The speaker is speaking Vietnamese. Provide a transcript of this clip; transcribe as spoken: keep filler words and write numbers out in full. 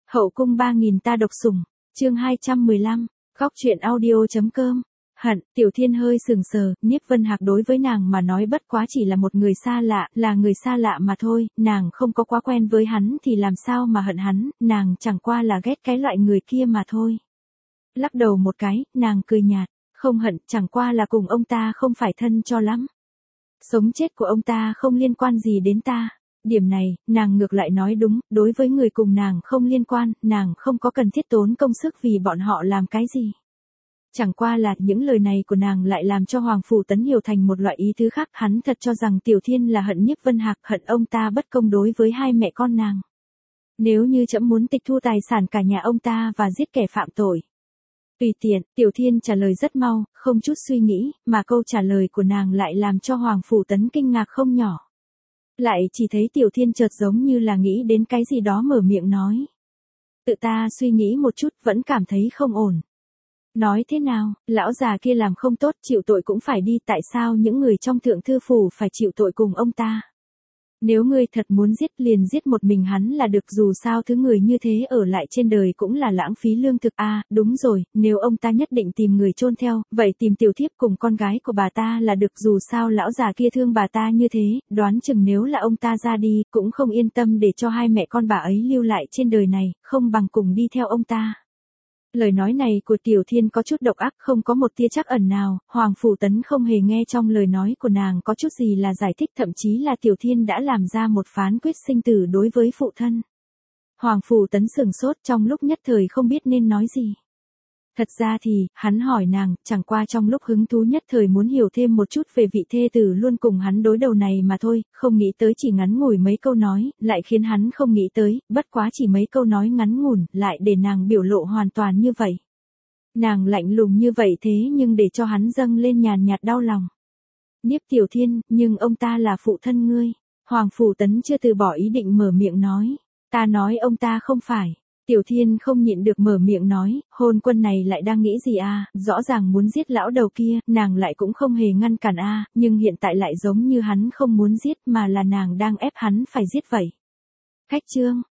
Hậu cung ba nghìn ta độc sủng, chương hai trăm mười lăm, góc truyện audio.com. Hận, Tiểu Thiên hơi sừng sờ, Niếp Vân Hạc đối với nàng mà nói bất quá chỉ là một người xa lạ, là người xa lạ mà thôi, nàng không có quá quen với hắn thì làm sao mà hận hắn, nàng chẳng qua là ghét cái loại người kia mà thôi. Lắc đầu một cái, nàng cười nhạt, không hận, chẳng qua là cùng ông ta không phải thân cho lắm. Sống chết của ông ta không liên quan gì đến ta. Điểm này, nàng ngược lại nói đúng, đối với người cùng nàng không liên quan, nàng không có cần thiết tốn công sức vì bọn họ làm cái gì. Chẳng qua là những lời này của nàng lại làm cho Hoàng Phủ Tấn hiểu thành một loại ý thứ khác, hắn thật cho rằng Tiểu Thiên là hận Niếp Vân Hạc, hận ông ta bất công đối với hai mẹ con nàng. Nếu như trẫm muốn tịch thu tài sản cả nhà ông ta và giết kẻ phạm tội. Tùy tiện, Tiểu Thiên trả lời rất mau, không chút suy nghĩ, mà câu trả lời của nàng lại làm cho Hoàng Phủ Tấn kinh ngạc không nhỏ. Lại chỉ thấy Tiểu Thiên chợt giống như là nghĩ đến cái gì đó mở miệng nói. Tự ta suy nghĩ một chút vẫn cảm thấy không ổn. Nói thế nào, lão già kia làm không tốt chịu tội cũng phải đi, tại sao những người trong thượng thư phủ phải chịu tội cùng ông ta? Nếu ngươi thật muốn giết liền giết một mình hắn là được, dù sao thứ người như thế ở lại trên đời cũng là lãng phí lương thực. À, đúng rồi, nếu ông ta nhất định tìm người chôn theo, vậy tìm tiểu thiếp cùng con gái của bà ta là được, dù sao lão già kia thương bà ta như thế, đoán chừng nếu là ông ta ra đi, cũng không yên tâm để cho hai mẹ con bà ấy lưu lại trên đời này, không bằng cùng đi theo ông ta. Lời nói này của Tiểu Thiên có chút độc ác, không có một tia trắc ẩn nào, Hoàng Phủ Tấn không hề nghe trong lời nói của nàng có chút gì là giải thích, thậm chí là Tiểu Thiên đã làm ra một phán quyết sinh tử đối với phụ thân. Hoàng Phủ Tấn sửng sốt, trong lúc nhất thời không biết nên nói gì. Thật ra thì, hắn hỏi nàng, chẳng qua trong lúc hứng thú nhất thời muốn hiểu thêm một chút về vị thê tử luôn cùng hắn đối đầu này mà thôi, không nghĩ tới chỉ ngắn ngủi mấy câu nói, lại khiến hắn không nghĩ tới, bất quá chỉ mấy câu nói ngắn ngủn, lại để nàng biểu lộ hoàn toàn như vậy. Nàng lạnh lùng như vậy thế nhưng để cho hắn dâng lên nhàn nhạt đau lòng. Niếp Tiểu Thiên, nhưng ông ta là phụ thân ngươi. Hoàng Phủ Tấn chưa từ bỏ ý định mở miệng nói. Ta nói ông ta không phải. Tiểu Thiên không nhịn được mở miệng nói, hôn quân này lại đang nghĩ gì à, rõ ràng muốn giết lão đầu kia, nàng lại cũng không hề ngăn cản à, nhưng hiện tại lại giống như hắn không muốn giết mà là nàng đang ép hắn phải giết vậy. Khách chương,